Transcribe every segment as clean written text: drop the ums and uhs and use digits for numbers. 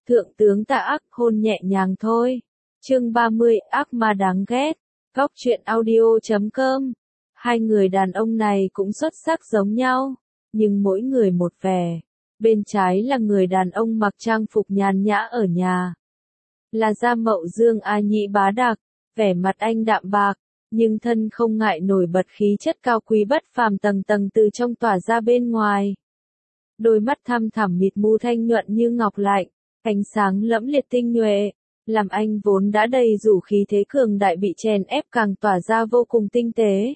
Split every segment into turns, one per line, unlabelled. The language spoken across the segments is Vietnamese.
Thượng tướng Tạ Ác hôn nhẹ nhàng thôi. Chương 30, ác ma đáng ghét. Góc truyện audio.com. Hai người đàn ông này cũng xuất sắc giống nhau, nhưng mỗi người một vẻ. Bên trái là người đàn ông mặc trang phục nhàn nhã ở nhà. Là Gia Mậu Dương A Nhị Bá Đạc, vẻ mặt anh đạm bạc, nhưng thân không ngại nổi bật khí chất cao quý bất phàm tầng tầng từ trong tỏa ra bên ngoài. Đôi mắt thăm thẳm mịt mù thanh nhuận như ngọc lạnh, ánh sáng lẫm liệt tinh nhuệ, làm anh vốn đã đầy rủ khí thế cường đại bị chèn ép càng tỏa ra vô cùng tinh tế.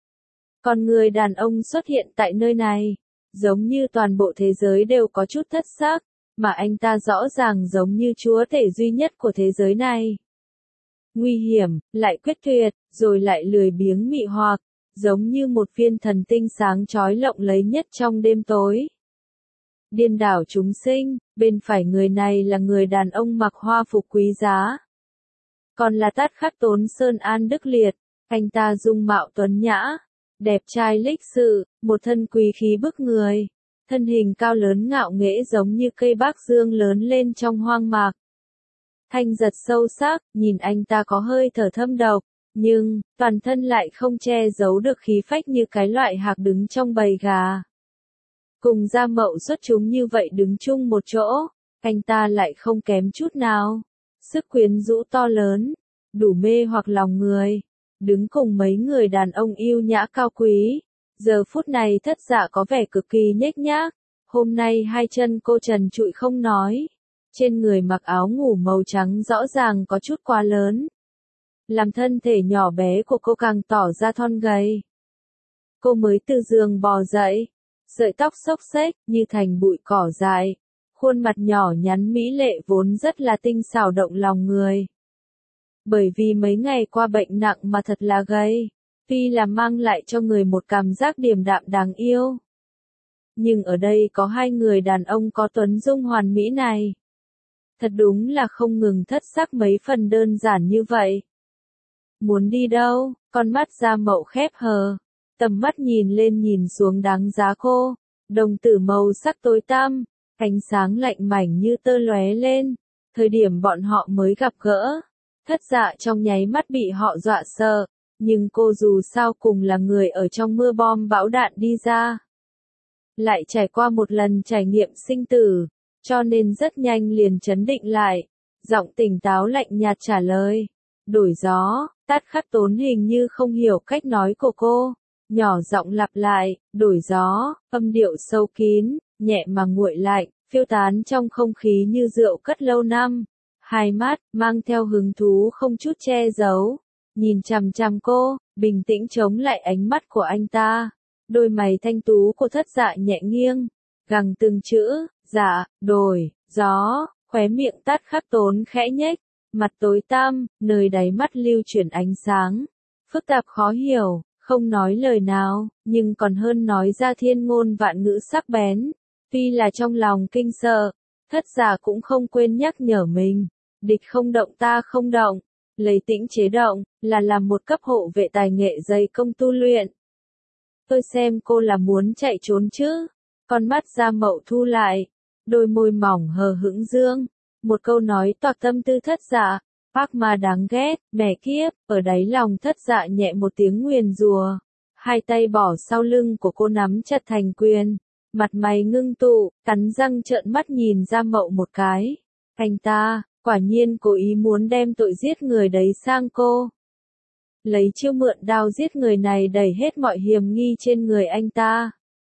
Còn người đàn ông xuất hiện tại nơi này, giống như toàn bộ thế giới đều có chút thất sắc, mà anh ta rõ ràng giống như chúa tể duy nhất của thế giới này. Nguy hiểm, lại quyết tuyệt, rồi lại lười biếng mị hoặc, giống như một viên thần tinh sáng chói lộng lẫy nhất trong đêm tối. Điên đảo chúng sinh, bên phải người này là người đàn ông mặc hoa phục quý giá. Còn là Tát Khắc Tốn Sơn An Đức Liệt, anh ta dung mạo tuấn nhã, đẹp trai lịch sự, một thân quý khí bức người, thân hình cao lớn ngạo nghễ giống như cây bác dương lớn lên trong hoang mạc. Thanh giật sâu sắc, nhìn anh ta có hơi thở thâm độc, nhưng toàn thân lại không che giấu được khí phách như cái loại hạc đứng trong bầy gà. Cùng Gia Mậu xuất chúng như vậy đứng chung một chỗ, anh ta lại không kém chút nào. Sức quyến rũ to lớn, đủ mê hoặc lòng người. Đứng cùng mấy người đàn ông yêu nhã cao quý. Giờ phút này Thất Dạ có vẻ cực kỳ nhếch nhác. Hôm nay hai chân cô trần trụi không nói. Trên người mặc áo ngủ màu trắng rõ ràng có chút quá lớn. Làm thân thể nhỏ bé của cô càng tỏ ra thon gầy. Cô mới từ giường bò dậy. Sợi tóc xốc xếch như thành bụi cỏ dại, khuôn mặt nhỏ nhắn mỹ lệ vốn rất là tinh xảo động lòng người. Bởi vì mấy ngày qua bệnh nặng mà thật là gầy, tuy là mang lại cho người một cảm giác điềm đạm đáng yêu. Nhưng ở đây có hai người đàn ông có tuấn dung hoàn mỹ này. Thật đúng là không ngừng thất sắc mấy phần đơn giản như vậy. Muốn đi đâu? Con mắt Gia Mậu khép hờ. Tầm mắt nhìn lên nhìn xuống đáng giá cô, đồng tử màu sắc tối tăm, ánh sáng lạnh mảnh như tơ lóe lên. Thời điểm bọn họ mới gặp gỡ, Thất Dạ trong nháy mắt bị họ dọa sợ, nhưng cô dù sao cùng là người ở trong mưa bom bão đạn đi ra. Lại trải qua một lần trải nghiệm sinh tử, cho nên rất nhanh liền trấn định lại, giọng tỉnh táo lạnh nhạt trả lời. Đổi gió, Tát Khắc Tốn hình như không hiểu cách nói của cô. Nhỏ giọng lặp lại, đổi gió, âm điệu sâu kín, nhẹ mà nguội lạnh, phiêu tán trong không khí như rượu cất lâu năm. Hai mắt, mang theo hứng thú không chút che giấu, nhìn chằm chằm cô, bình tĩnh chống lại ánh mắt của anh ta. Đôi mày thanh tú của Thất Dạ nhẹ nghiêng, gằn từng chữ, dạ, đổi, gió, khóe miệng Tát Khắc Tốn khẽ nhếch, mặt tối tăm, nơi đáy mắt lưu chuyển ánh sáng, phức tạp khó hiểu. Không nói lời nào, nhưng còn hơn nói ra thiên ngôn vạn ngữ sắc bén. Tuy là trong lòng kinh sợ, Thất Dạ cũng không quên nhắc nhở mình. Địch không động ta không động. Lấy tĩnh chế động, là làm một cấp hộ vệ tài nghệ dày công tu luyện. Tôi xem cô là muốn chạy trốn chứ. Con mắt Gia Mậu thu lại. Đôi môi mỏng hờ hững dương. Một câu nói toạc tâm tư Thất Dạ. Ác ma đáng ghét, mẹ kiếp, ở đáy lòng Thất Dạ nhẹ một tiếng nguyền rủa. Hai tay bỏ sau lưng của cô nắm chặt thành quyền, mặt mày ngưng tụ, cắn răng trợn mắt nhìn Gia Mậu một cái. Anh ta, quả nhiên cố ý muốn đem tội giết người đấy sang cô. Lấy chiêu mượn đao giết người này đẩy hết mọi hiểm nghi trên người anh ta.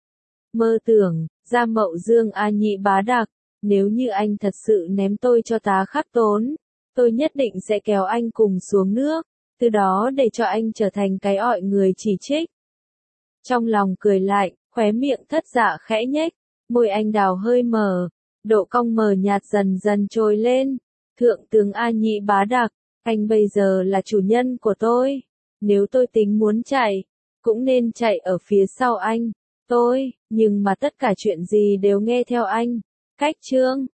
Mơ tưởng, Gia Mậu Dương A Nhị Bá Đạc, nếu như anh thật sự ném tôi cho Tá Khắc Tốn, tôi nhất định sẽ kéo anh cùng xuống nước, từ đó để cho anh trở thành cái ọi người chỉ trích. Trong lòng cười lạnh, khóe miệng Thất Dạ khẽ nhếch, môi anh đào hơi mở, độ cong mờ nhạt dần dần trồi lên. Thượng tướng A Nhị Bá Đạc, anh bây giờ là chủ nhân của tôi. Nếu tôi tính muốn chạy, cũng nên chạy ở phía sau anh. Nhưng mà tất cả chuyện gì đều nghe theo anh. Cách chương